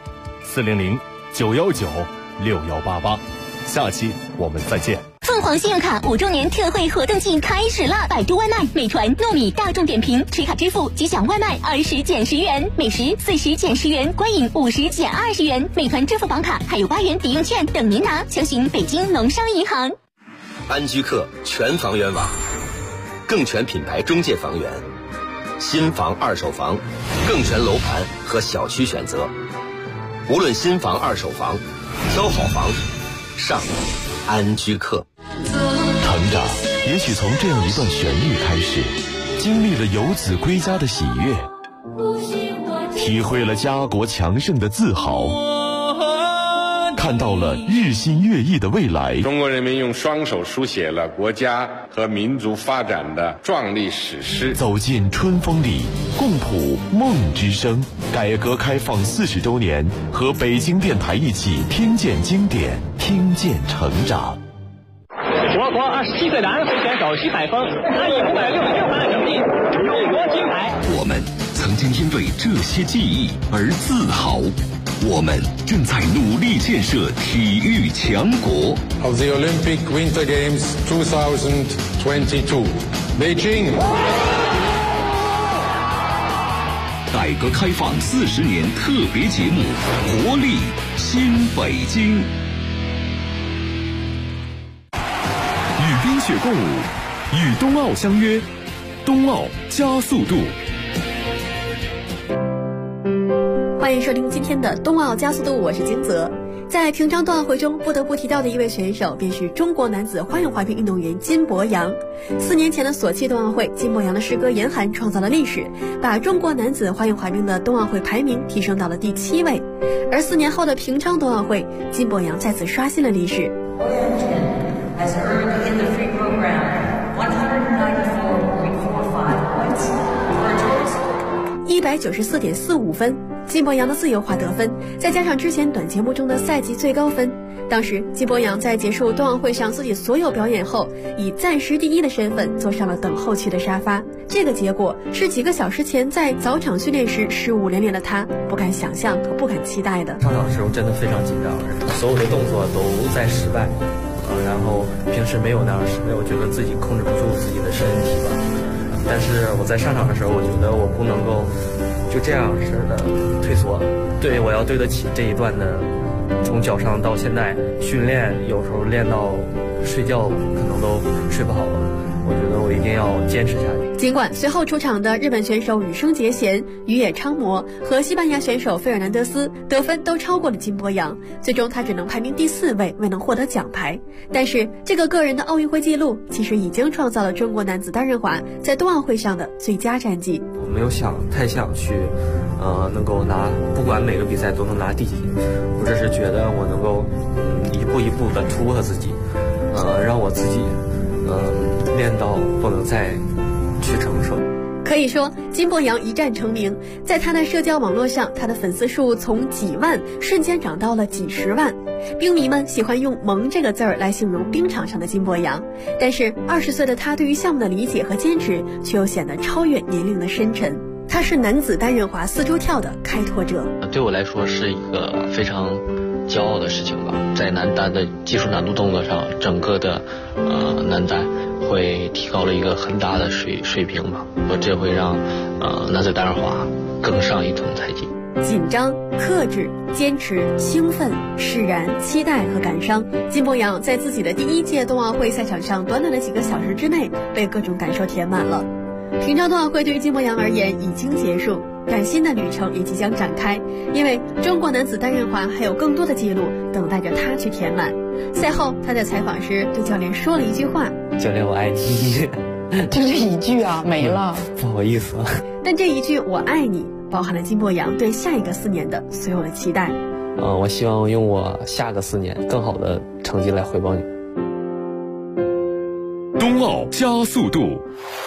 400-919-6188，下期我们再见。 凤凰信用卡5周年特惠活动季开始啦！百度外卖、美团、糯米、大众点评持卡支付即享外卖20减10元，美食40减10元，观影50减20元。美团支付宝卡还有8元抵用券等您拿，详询北京农商银行。 安居客全房源网，更全品牌中介房源，新房、二手房，更全楼盘和小区选择。无论新房、二手房，挑好房，上安居客。 成长也许从这样一段旋律开始，经历了游子归家的喜悦，体会了家国强盛的自豪，看到了日新月异的未来。 中国人民用双手书写了国家和民族发展的壮丽史诗。 走进春风里，共谱梦之声。改革开放40周年，和北京电台一起听见经典，听见成长。 我国27岁的安徽选手徐海峰，他以566分的成绩荣获金牌。 我们曾经因为这些记忆而自豪，我们正在努力建设体育强国。 Of the Olympic Winter Games 2022, Beijing。 改革开放40年特别节目《活力新北京》。 与冰雪共舞，与冬奥相约，冬奥加速度。 欢迎收听今天的冬奥加速度，我是金泽。在平昌冬奥会中不得不提到的一位选手便是中国男子花样滑冰运动员金博洋。4年前的索契冬奥会，金博洋的师哥严寒创造了历史，把中国男子花样滑冰的冬奥会排名提升到了第7位。而4年后的平昌冬奥会，金博洋再次刷新了历史。has earned in the free program 194.45 points for a total score 194.45分。金博洋的自由滑得分，再加上之前短节目中的赛季最高分，当时金博洋在结束冬奥会上自己所有表演后，以暂时第1的身份坐上了等候区的沙发。这个结果是几个小时前在早场训练时失误连连的他不敢想象和不敢期待的。 上场的时候真的非常紧张，所有的动作都在失败，然后平时没有那样失败，我觉得自己控制不住自己的身体吧。但是我在上场的时候，我觉得我不能够就这样式的退缩，对，我要对得起这一段的从脚上到现在训练，有时候练到睡觉可能都睡不好了，我觉得我一定要坚持下去。 尽管随后出场的日本选手羽生结弦、宇野昌磨和西班牙选手费尔南德斯得分都超过了金博洋，最终他只能排名第4位，未能获得奖牌。但是这个个人的奥运会纪录其实已经创造了中国男子单人滑在冬奥会上的最佳战绩。 我没有太想去能够拿，不管每个比赛都能拿第几，我只是觉得我能够一步一步的突破自己，让我自己练到不能再去承受。 可以说金博洋一战成名，在他的社交网络上，他的粉丝数从几万瞬间涨到了几十万。冰迷们喜欢用萌这个字儿来形容冰场上的金博洋，但是20岁的他对于项目的理解和坚持却又显得超越年龄的深沉。他是男子单人滑4周跳的开拓者， 对我来说是一个非常骄傲的事情吧。在男单的技术难度动作上，整个的男单会提高了一个很大的水平吧，这会让男子单人滑更上一层台阶。 紧张、克制、坚持、兴奋、释然、期待和感伤，金博洋在自己的第1届冬奥会赛场上短短的几个小时之内被各种感受填满了。平昌冬奥会对于金博洋而言已经结束，但新的旅程也即将展开，因为中国男子单人滑还有更多的记录等待着他去填满。赛后他在采访时对教练说了一句话： 教练我爱你。 就这一句啊，没了。 不好意思。 但这一句我爱你包含了金博洋对下一个4年的所有的期待。 我希望用我下个4年更好的成绩来回报你。 冬奥加速度。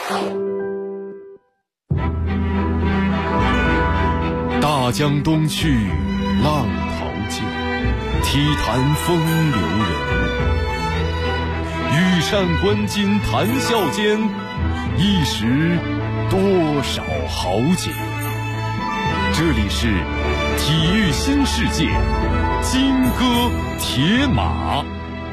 大江东去，浪淘尽，体坛风流人物。羽扇纶巾谈笑间，一时多少豪杰。这里是体育新世界，金戈铁马。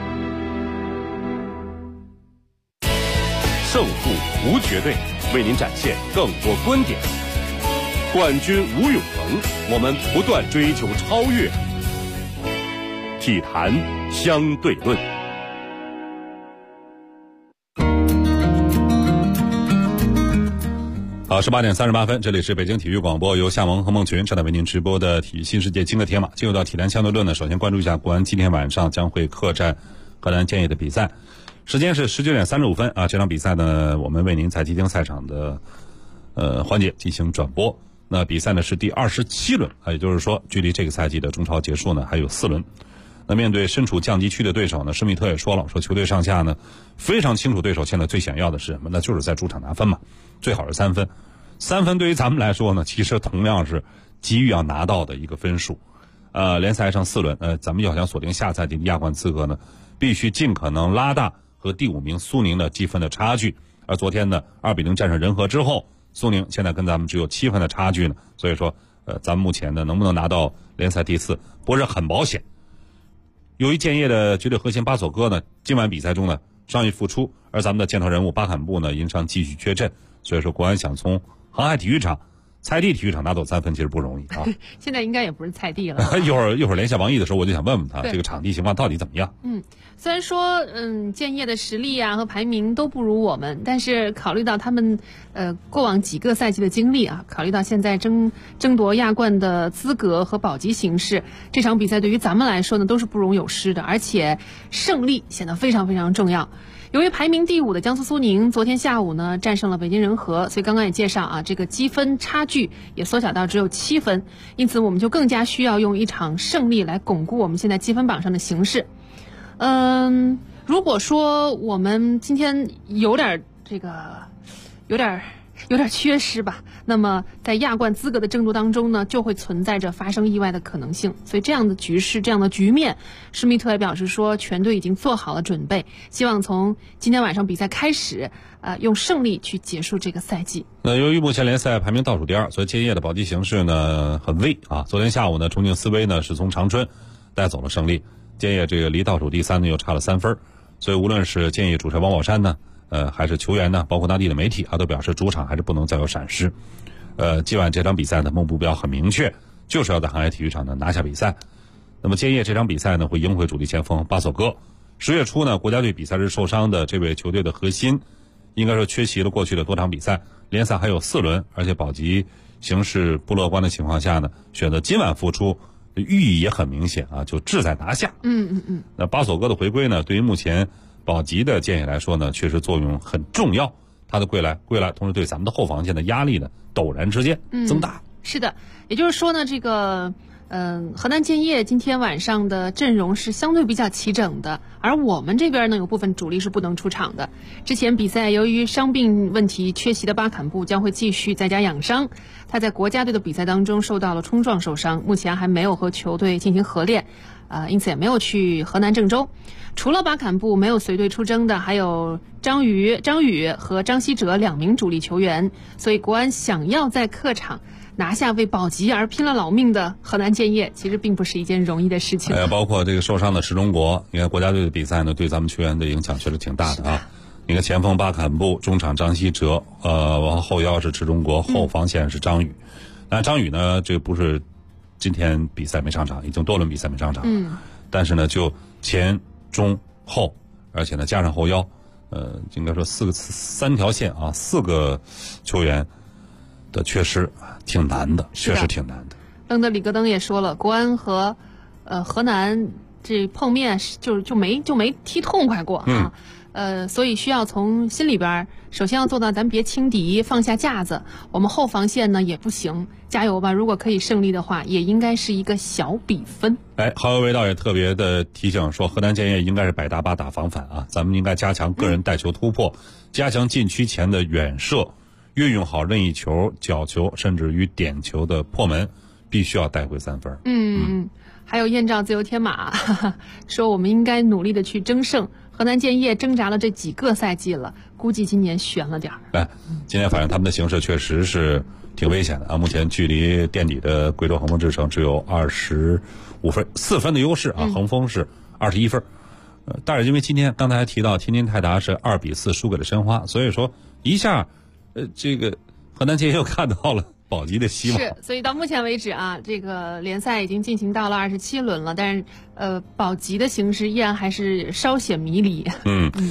胜负无绝对，为您展现更多观点。冠军无永恒，我们不断追求超越。体坛相对论。 好，18点38分，这里是北京体育广播，由夏萌和孟群正在为您直播的体育新世界金戈铁马。进入到体坛相对论呢，首先关注一下国安今天晚上将会客战河南建业的比赛。时间是19点35分啊，这场比赛呢，我们为您在即将赛场的环节进行转播。那比赛呢是第27轮也就是说距离这个赛季的中超结束呢还有4轮。那面对身处降级区的对手呢，施密特也说了，说球队上下呢非常清楚对手现在最想要的是什么，那就是在主场拿分嘛，最好是3分。3分对于咱们来说呢，其实同样是急于要拿到的一个分数。联赛剩4轮，咱们要想锁定下赛季的亚冠资格呢，必须尽可能拉大和第5名苏宁的积分的差距。而昨天呢2-0战胜仁和之后，苏宁现在跟咱们只有7分的差距呢，所以说咱们目前呢能不能拿到联赛第4不是很保险。由于建业的绝对核心巴索戈呢今晚比赛中呢伤愈复出，而咱们的箭头人物巴坎布呢因伤继续缺阵，所以说国安想从航海体育场、菜地体育场拿走3分其实不容易啊。 现在应该也不是菜地了。 一会儿连线王毅的时候，我就想问问他这个场地情况到底怎么样。 虽然说建业的实力和排名都不如我们，但是考虑到他们过往几个赛季的经历啊，考虑到现在争夺亚冠的资格和保级形势，这场比赛对于咱们来说呢都是不容有失的，而且胜利显得非常非常重要。由于排名第5的江苏苏宁昨天下午呢战胜了北京人和，所以刚刚也介绍啊，这个积分差距也缩小到只有7分，因此我们就更加需要用一场胜利来巩固我们现在积分榜上的形势。如果说我们今天有点缺失吧，那么在亚冠资格的争夺当中呢，就会存在着发生意外的可能性。所以这样的局势、这样的局面，施密特也表示说，全队已经做好了准备，希望从今天晚上比赛开始，用胜利去结束这个赛季。 那由于目前联赛排名倒数第2，所以建业的保级形势呢很危啊。昨天下午呢，重庆斯威呢是从长春带走了胜利，建业这个离倒数第3呢又差了3分，所以无论是建业主帅王宝山呢。还是球员呢，包括当地的媒体都表示主场还是不能再有闪失。今晚这场比赛的目标很明确，就是要在航海体育场呢拿下比赛。那么建业这场比赛呢会赢回主力前锋巴索戈。10月初呢，国家队比赛日受伤的这位球队的核心，应该说缺席了过去的多场比赛，联赛还有4轮，而且保级形势不乐观的情况下呢，选择今晚复出，寓意也很明显啊，就志在拿下。那巴索戈的回归呢，对于目前保级的建业来说呢，确实作用很重要。他的归来，同时对咱们的后防线的压力呢，陡然之间增大。 是的，也就是说呢，这个河南建业今天晚上的阵容是相对比较齐整的，而我们这边呢有部分主力是不能出场的。之前比赛由于伤病问题缺席的巴坎布将会继续在家养伤，他在国家队的比赛当中受到了冲撞受伤，目前还没有和球队进行合练，因此也没有去河南郑州。除了巴坎布，没有随队出征的还有张宇和张稀哲2名主力球员，所以国安想要在客场拿下为保级而拼了老命的河南建业，其实并不是一件容易的事情。 包括这个受伤的池忠国，你看国家队的比赛呢，对咱们球员的影响确实挺大的啊。你看前锋巴坎布，中场张稀哲，后腰是池忠国，后防线是张宇。那张宇呢，这个不是今天比赛没上场，已经多轮比赛没上场。但是呢，就前中后，而且呢加上后腰，应该说3条线啊，4个球员的缺失挺难的，确实挺难的。 楞德里戈登也说了，国安和河南这碰面就没踢痛快过啊。所以需要从心里边，首先要做到咱别轻敌，放下架子。我们后防线呢也不行，加油吧！如果可以胜利的话，也应该是一个小比分。 郝友维道也特别的提醒说，河南建业应该是摆大巴打防反啊，咱们应该加强个人带球突破，加强禁区前的远射，运用好任意球、角球，甚至于点球的破门，必须要带回3分。 还有燕赵自由天马说，我们应该努力的去争胜。河南建业挣扎了这几个赛季了，估计今年悬了点儿。 今天反正他们的形势确实是挺危险的啊！目前距离垫底的贵州恒丰智诚只有25分，4分的优势啊，恒丰是21分。但是因为今天刚才还提到天津泰达是2-4输给了申花，所以说一下，这个河南建业又看到了保级的希望。 是，所以到目前为止啊，这个联赛已经进行到了27轮了，但是保级的形势依然还是稍显迷离。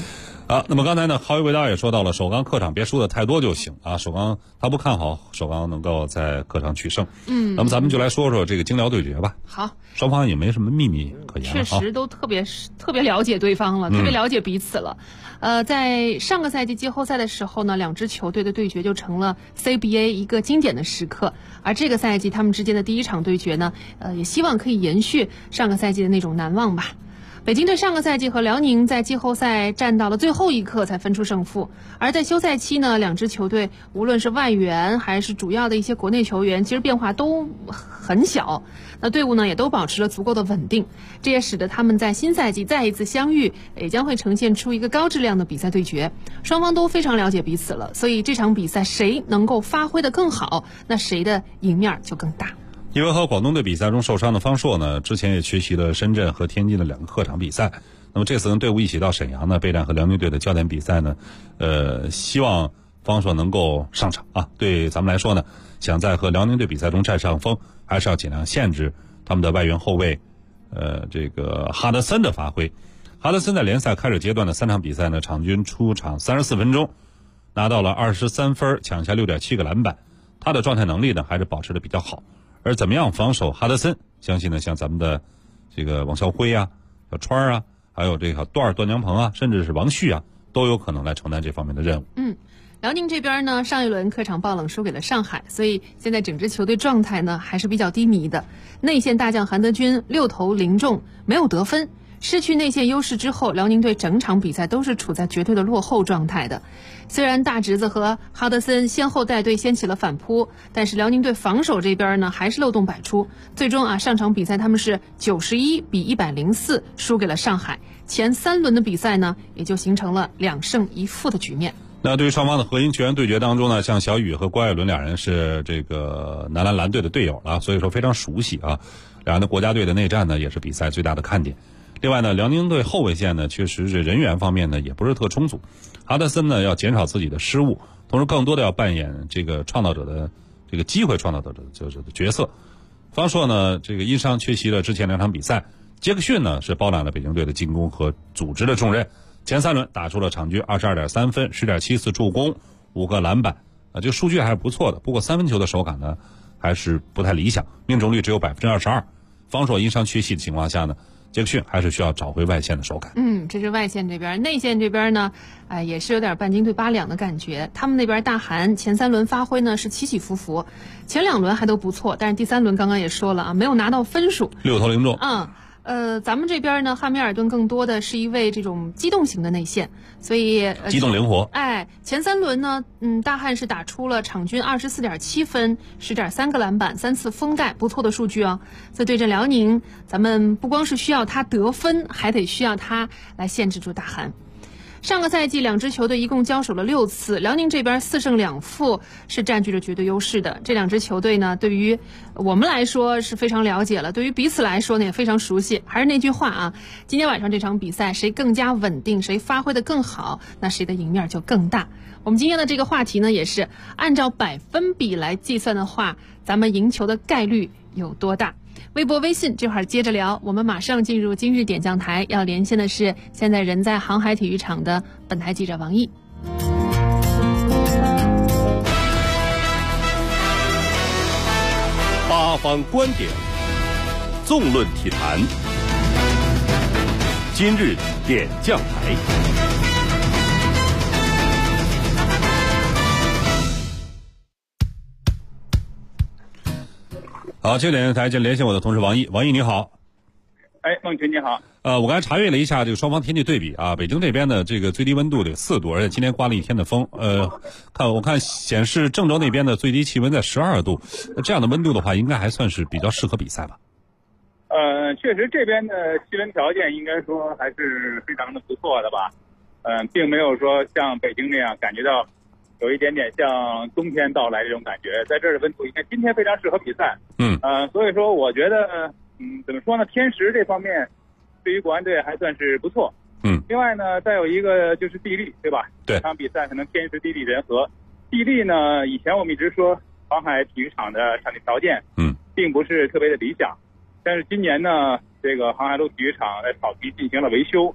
好，那么刚才呢，郝宇卫导也说到了，首钢客场别输的太多就行啊。首钢他不看好首钢能够在客场取胜。那么咱们就来说说这个京辽对决吧。 好， 双方也没什么秘密可言了， 确实都特别了解对方了，特别了解彼此了。在上个赛季季后赛的时候呢，两支球队的对决就成了 CBA 一个经典的时刻。而这个赛季他们之间的第一场对决呢，也希望可以延续上个赛季的那种难忘吧。北京队上个赛季和辽宁在季后赛战到了最后一刻才分出胜负，而在休赛期呢，两支球队无论是外援还是主要的一些国内球员，其实变化都很小。那队伍呢也都保持了足够的稳定，这也使得他们在新赛季再一次相遇，也将会呈现出一个高质量的比赛对决。双方都非常了解彼此了，所以这场比赛谁能够发挥得更好，那谁的赢面就更大。 因为和广东队比赛中受伤的方硕呢，之前也缺席了深圳和天津的2个客场比赛。那么这次跟队伍一起到沈阳呢，备战和辽宁队的焦点比赛呢，希望方硕能够上场啊。对咱们来说呢，想在和辽宁队比赛中占上风，还是要尽量限制他们的外援后卫，这个哈德森的发挥。哈德森在联赛开始阶段的3场比赛呢，场均出场34分钟，拿到了23分，抢下6.7个篮板。他的状态能力呢，还是保持的比较好。而怎么样防守哈德森，相信呢，像咱们的这个王啸辉啊、小川啊，还有这个段娘鹏啊，甚至是王旭啊，都有可能来承担这方面的任务。 辽宁这边呢，上一轮客场爆冷输给了上海，所以现在整支球队状态呢还是比较低迷的。内线大将韩德君6投0中，没有得分。失去内线优势之后，辽宁队整场比赛都是处在绝对的落后状态的。虽然大侄子和哈德森先后带队掀起了反扑，但是辽宁队防守这边呢还是漏洞百出。最终上场比赛他们是91比104输给了上海。前3轮的比赛呢，也就形成了2胜1负的局面。 那对于双方的核心球员对决当中呢，像小雨和郭艾伦2人是这个男篮蓝队的队友了，所以说非常熟悉啊。2人的国家队的内战呢，也是比赛最大的看点。另外呢，辽宁队后卫线呢，确实是人员方面呢也不是特充足。哈德森呢要减少自己的失误，同时更多的要扮演这个创造者的这个机会创造者的角色。方硕呢，这个因伤缺席了之前2场比赛。杰克逊呢是包揽了北京队的进攻和组织的重任，前3轮打出了场均22.3分、10.7次助攻、5个篮板，这个数据还是不错的。不过3分球的手感呢还是不太理想，命中率只有22%。方硕因伤缺席的情况下呢，杰克逊还是需要找回外线的手感。 这是外线这边，内线这边呢，也是有点半斤对8两的感觉。他们那边大韩前3轮发挥呢是起起伏伏，前2轮还都不错，但是第3轮刚刚也说了啊，没有拿到分数 ，6投0中。 咱们这边呢，汉密尔顿更多的是一位这种机动型的内线，所以机动灵活。 前3轮呢，大汉是打出了场均24.7分、10.3个篮板、3次封盖，不错的数据啊。所以对阵辽宁，咱们不光是需要他得分，还得需要他来限制住大汉。上个赛季2支球队一共交手了6次，辽宁这边4胜2负是占据着绝对优势的。这2支球队呢，对于我们来说是非常了解了，对于彼此来说呢也非常熟悉。还是那句话啊，今天晚上这场比赛谁更加稳定，谁发挥得更好，那谁的赢面就更大。我们今天的这个话题呢，也是按照百分比来计算的话，咱们赢球的概率有多大？微博微信这会儿接着聊，我们马上进入今日点将台，要连线的是现在人在航海体育场的本台记者王毅。 八方观点，纵论体坛，今日点将台。 好，这点台就连线我的同事王毅。王毅你好。 孟群你好。 我刚才查阅了一下这个双方天气对比啊，北京这边的这个最低温度得4度，而且今天刮了一天的风。我看显示郑州那边的最低气温在12度，这样的温度的话，应该还算是比较适合比赛吧？ 确实这边的气温条件应该说还是非常的不错的吧。并没有说像北京那样感觉到有一点点像冬天到来这种感觉，在这儿的温度应该今天非常适合比赛。所以说我觉得怎么说呢，天时这方面对于国安队还算是不错。另外呢，再有一个就是地利，对吧？ 对， 这场比赛可能天时地利人和。地利呢，以前我们一直说航海体育场的场地条件并不是特别的理想，但是今年呢，这个航海路体育场在草皮进行了维修，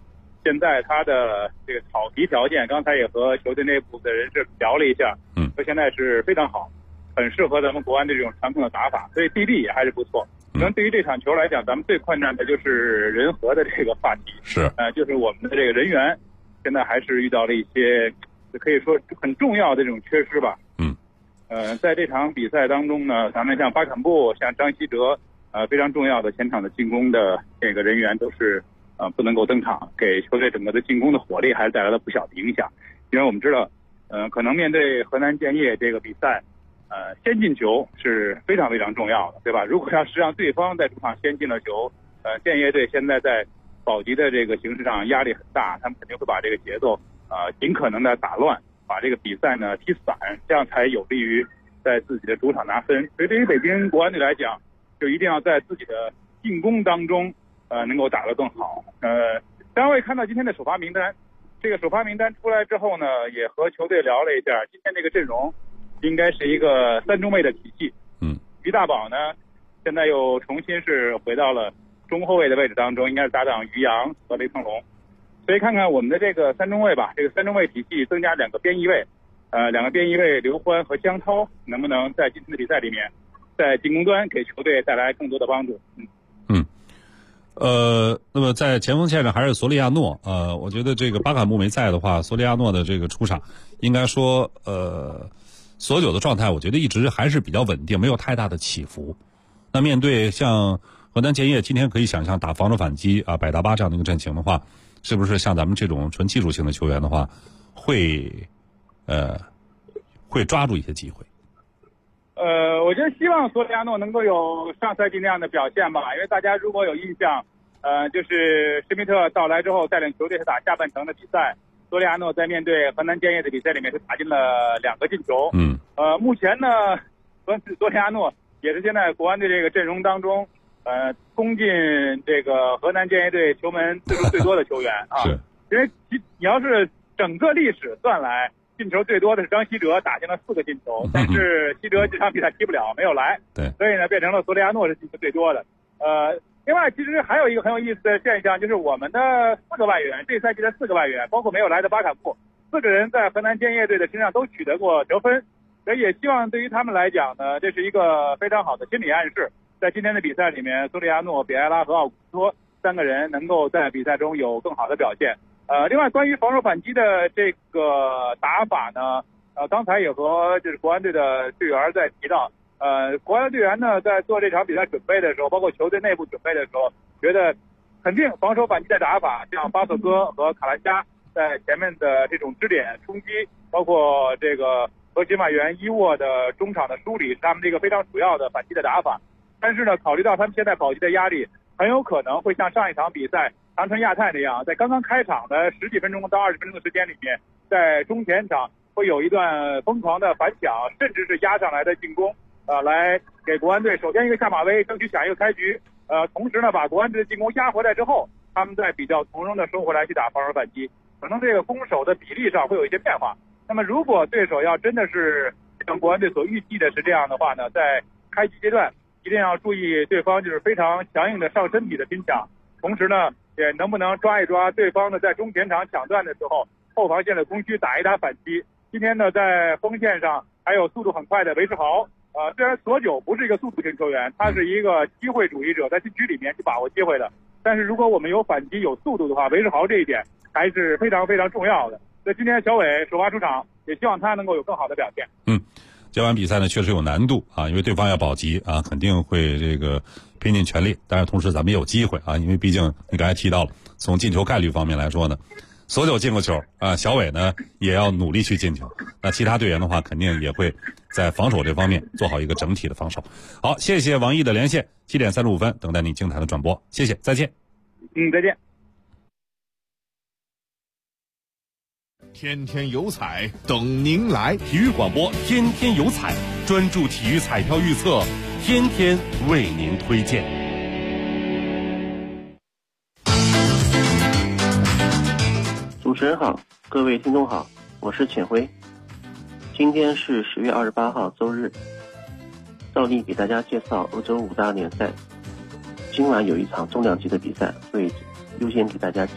现在它的这个草皮条件，刚才也和球队内部的人士聊了一下，说现在是非常好，很适合咱们国安的这种传统的打法，所以地利也还是不错。可能对于这场球来讲，咱们最困难的就是人和的这个话题，就是我们的这个人员现在还是遇到了一些可以说很重要的这种缺失吧。在这场比赛当中呢，咱们像巴坎布、像张稀哲，非常重要的前场的进攻的这个人员都是不能够登场，给球队整个的进攻的火力还是带来了不小的影响。因为我们知道，可能面对河南建业这个比赛，先进球是非常非常重要的，对吧？如果要是让对方在主场先进了球，建业队现在在保级的这个形势上压力很大，他们肯定会把这个节奏尽可能的打乱，把这个比赛呢踢散，这样才有利于在自己的主场拿分。所以对于北京国安队来讲，就一定要在自己的进攻当中能够打得更好。当然我也看到今天的首发名单，这个首发名单出来之后呢，也和球队聊了一下，今天这个阵容应该是一个3中卫的体系。于大宝呢现在又重新是回到了中后卫的位置当中，应该是搭档于洋和雷腾龙。所以看看我们的这个3中卫吧，这个3中卫体系增加2个边翼位，2个边翼位刘欢和江涛能不能在今天的比赛里面在进攻端给球队带来更多的帮助。 那么在前锋线上还是索里亚诺，我觉得这个巴坎布没在的话，索里亚诺的这个出场应该说所有的状态我觉得一直还是比较稳定，没有太大的起伏。那面对像河南建业今天可以想象打防守反击百搭巴这样的一个阵型的话，是不是像咱们这种纯技术型的球员的话会抓住一些机会？ 我觉得希望索里亚诺能够有上赛季那样的表现吧，因为大家如果有印象，就是施密特到来之后带领球队是打下半程的比赛，索里亚诺在面对河南建业的比赛里面是打进了2个进球。目前呢，索里亚诺也是现在国安队这个阵容当中，攻进这个河南建业队球门次数最多的球员啊。因为你要是整个历史算来，进球最多的是张稀哲，打进了4个进球，但是稀哲这场比赛踢不了，没有来，所以呢变成了索里亚诺是进球最多的。另外其实还有一个很有意思的现象，就是我们的4个外援，这赛季的4个外援，包括没有来的巴坎布，4个人在河南建业队的身上都取得过得分，所以也希望对于他们来讲呢，这是一个非常好的心理暗示，在今天的比赛里面，索里亚诺、比埃拉和奥古斯托3个人能够在比赛中有更好的表现。另外关于防守反击的这个打法呢，刚才也和就是国安队的队员在提到，国安队员呢在做这场比赛准备的时候，包括球队内部准备的时候，觉得肯定防守反击的打法，像巴索戈和卡兰加在前面的这种支点冲击，包括这个核心外援伊沃的中场的梳理，是他们这个非常主要的反击的打法。但是呢，考虑到他们现在保级的压力，很有可能会像上一场比赛长春亚泰那样，在刚刚开场的10几分钟到20分钟的时间里面，在中前场会有一段疯狂的反抢，甚至是压上来的进攻，来给国安队首先一个下马威，争取抢一个开局，同时呢把国安队的进攻压回来之后，他们再比较从容的收回来去打防守反击，可能这个攻守的比例上会有一些变化。那么如果对手要真的是像国安队所预计的是这样的话呢，在开局阶段一定要注意对方就是非常强硬的上身体的拼抢，同时呢也能不能抓一抓对方呢在中前场抢断的时候后防线的空虚打一打反击。今天呢在锋线上还有速度很快的韦世豪，虽然索九不是一个速度型球员，他是一个机会主义者，在禁区里面去把握机会的，但是如果我们有反击有速度的话，韦世豪这一点还是非常非常重要的。所以今天小伟首发出场，也希望他能够有更好的表现。 这场比赛呢确实有难度啊，因为对方要保级啊，肯定会这个拼尽全力。但是同时咱们也有机会啊，因为毕竟你刚才提到了，从进球概率方面来说呢，索九进过球啊，小伟呢也要努力去进球。那其他队员的话，肯定也会在防守这方面做好一个整体的防守。好，谢谢王毅的连线，7点35分等待你精彩的转播，谢谢，再见。 再见。 天天有彩等您来， 体育广播天天有彩，专注体育彩票预测，天天为您推荐。 主持人好，各位听众好，我是浅辉。今天是10月28号周日，照例给大家介绍欧洲5大联赛。今晚有一场重量级的比赛，所以优先给大家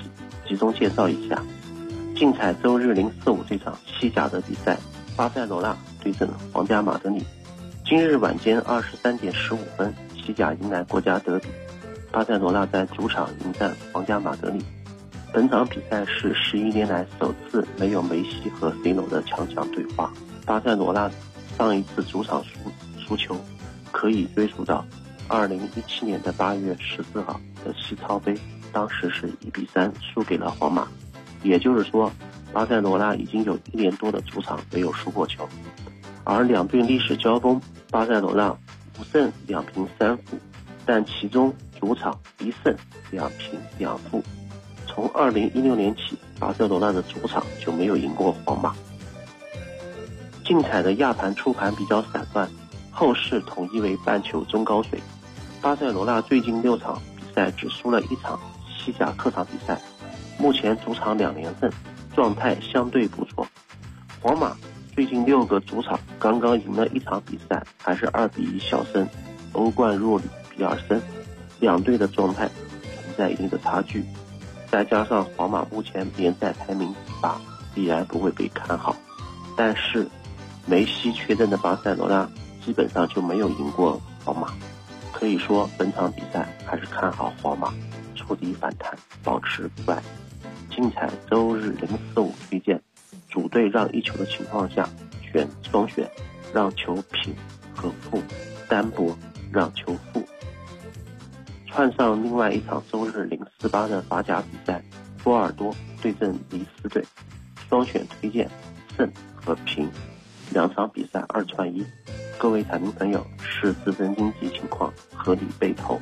集中介绍一下。竞彩周日045这场西甲的比赛，巴塞罗那对阵皇家马德里。今日晚间23点15分，西甲迎来国家德比，巴塞罗那在主场迎战皇家马德里。本场比赛是11年来首次没有梅西和 C 罗的强强对话。巴塞罗那上一次主场输球可以追溯到2017年的8月14号的西超杯，当时是1比3输给了皇马。也就是说，巴塞罗那已经有1年多的主场没有输过球。而两队历史交锋，巴塞罗那5胜2平3负，但其中主场1胜2平2负。从2016年起，巴塞罗那的主场就没有赢过皇马。竞彩的亚盘出盘比较散乱，后市统一为半球中高水。巴塞罗那最近6场比赛只输了1场西甲客场比赛，目前主场2连胜，状态相对不错。皇马最近6个主场刚刚赢了1场比赛，还是2比1小胜欧冠弱旅比尔森，两队的状态存在一定的差距。再加上皇马目前联赛排名第8，必然不会被看好。但是梅西缺阵的巴塞罗那基本上就没有赢过皇马，可以说本场比赛还是看好皇马触底反弹，保持不败。竞彩周日045推荐主队让1球的情况下选双选让球平和负，单博让球负。串上另外一场周日048的法甲比赛，波尔多对阵尼斯队，双选推荐胜和平，两场比赛2串1。各位彩民朋友视自身经济情况合理备投。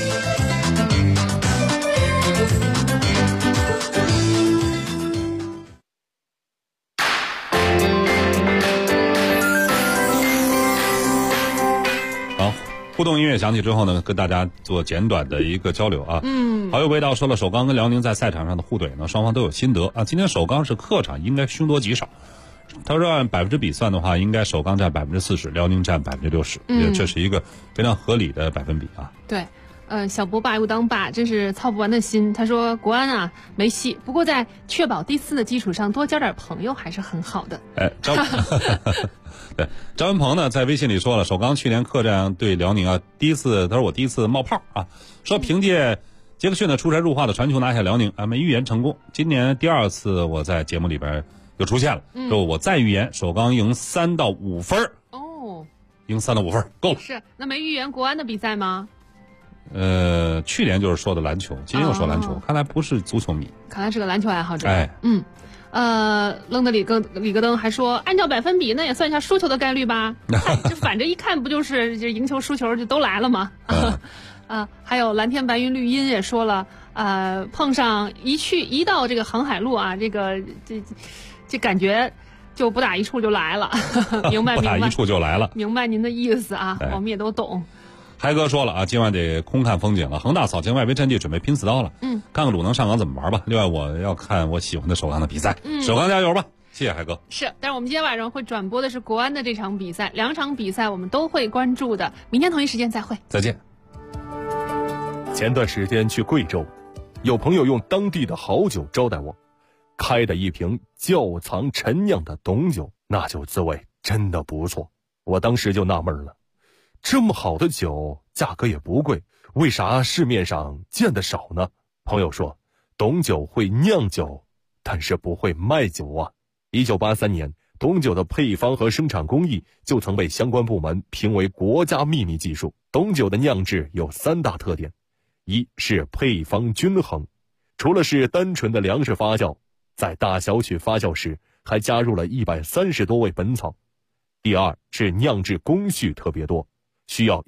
互动音乐响起之后呢，跟大家做简短的一个交流啊。好友味道说了，首钢跟辽宁在赛场上的互怼呢，双方都有心得啊。今天首钢是客场，应该凶多吉少。他说按100%比算的话，应该首钢占40%，辽宁占60%，这是一个非常合理的百分比啊。 对。小博霸又当霸，真是操不完的心。他说国安啊没戏，不过在确保第4的基础上多交点朋友还是很好的。 对，张文鹏呢在微信里说了，首钢去年客战对辽宁啊，他说我第一次冒泡啊，说凭借杰克逊的出神入化的传球拿下辽宁啊，没预言成功。今年第2次我在节目里边又出现了，说我再预言首钢赢3到5分。 哦， 赢3到5分够了。 是，那没预言国安的比赛吗？ 去年就是说的篮球，今天又说篮球，看来不是足球迷， 看来是个篮球爱好者。 哎， 愣的李格登还说，按照百分比那也算一下输球的概率吧。就反正一看不就是赢球输球就都来了吗？还有蓝天白云绿荫也说了，碰上一到这个航海路啊，这感觉就不打一处就来了。明白， 不打一处就来了， 明白您的意思啊，我们也都懂。 嗨哥说了啊，今晚得空看风景了。恒大扫清外围阵地，准备拼刺刀了。看看鲁能上港怎么玩吧。另外，我要看我喜欢的首钢的比赛。首钢加油吧！谢谢海哥。 是，但是我们今天晚上会转播的是国安的这场比赛，2场比赛我们都会关注的。明天同一时间再会。 再见。 前段时间去贵州，有朋友用当地的好酒招待我，开的一瓶窖藏陈酿的董酒，那就滋味真的不错。我当时就纳闷了。这么好的酒，价格也不贵，为啥市面上见得少呢？朋友说，董酒会酿酒，但是不会卖酒啊。1983年，董酒的配方和生产工艺就曾被相关部门评为国家秘密技术。董酒的酿制有3大特点：一是配方均衡，除了是单纯的粮食发酵，在大小曲发酵时还加入了130多味本草；第二是酿制工序特别多，需要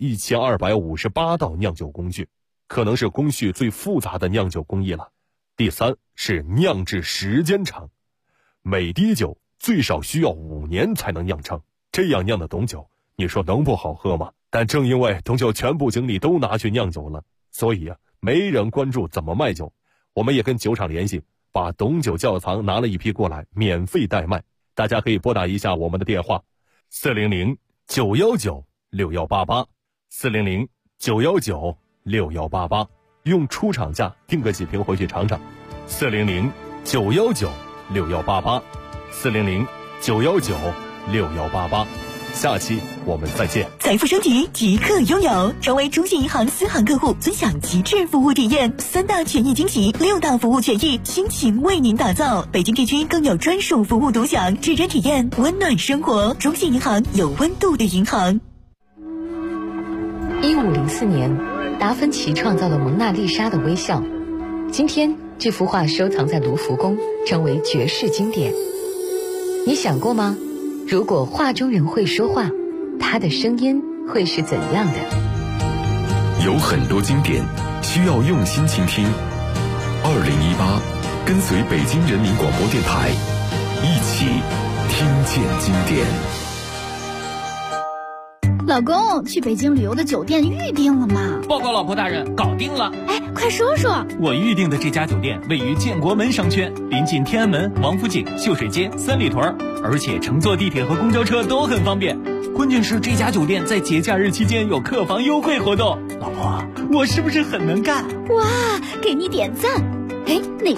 1258道酿酒工序，可能是工序最复杂的酿酒工艺了。第三是酿制时间长，每滴酒最少需要5年才能酿成，这样酿的董酒，你说能不好喝吗？但正因为董酒全部精力都拿去酿酒了，所以没人关注怎么卖酒。我们也跟酒厂联系，把董酒窖藏拿了一批过来，免费代卖。大家可以拨打一下我们的电话：400-919-6188，400-919-6188，用出厂价订个几瓶回去尝尝。 400-919-6188，400-919-6188。下期我们再见。 财富升级即刻拥有，成为中信银行私行客户，尊享极致服务体验，3大权益惊喜，6大服务权益，倾情为您打造。北京地区更有专属服务独享，指针体验温暖生活。中信银行，有温度的银行。 1504年，达芬奇创造了蒙娜丽莎的微笑。今天，这幅画收藏在卢浮宫，成为绝世经典。你想过吗？如果画中人会说话，他的声音会是怎样的？ 有很多经典需要用心倾听。2018，跟随北京人民广播电台，一起听见经典。 老公，去北京旅游的酒店预定了吗？ 报告老婆大人，搞定了。 哎，快说说。 我预定的这家酒店位于建国门商圈，临近天安门、王府井、秀水街、三里屯，而且乘坐地铁和公交车都很方便。关键是这家酒店在节假日期间有客房优惠活动。老婆，我是不是很能干？ 哇，给你点赞。哎，哪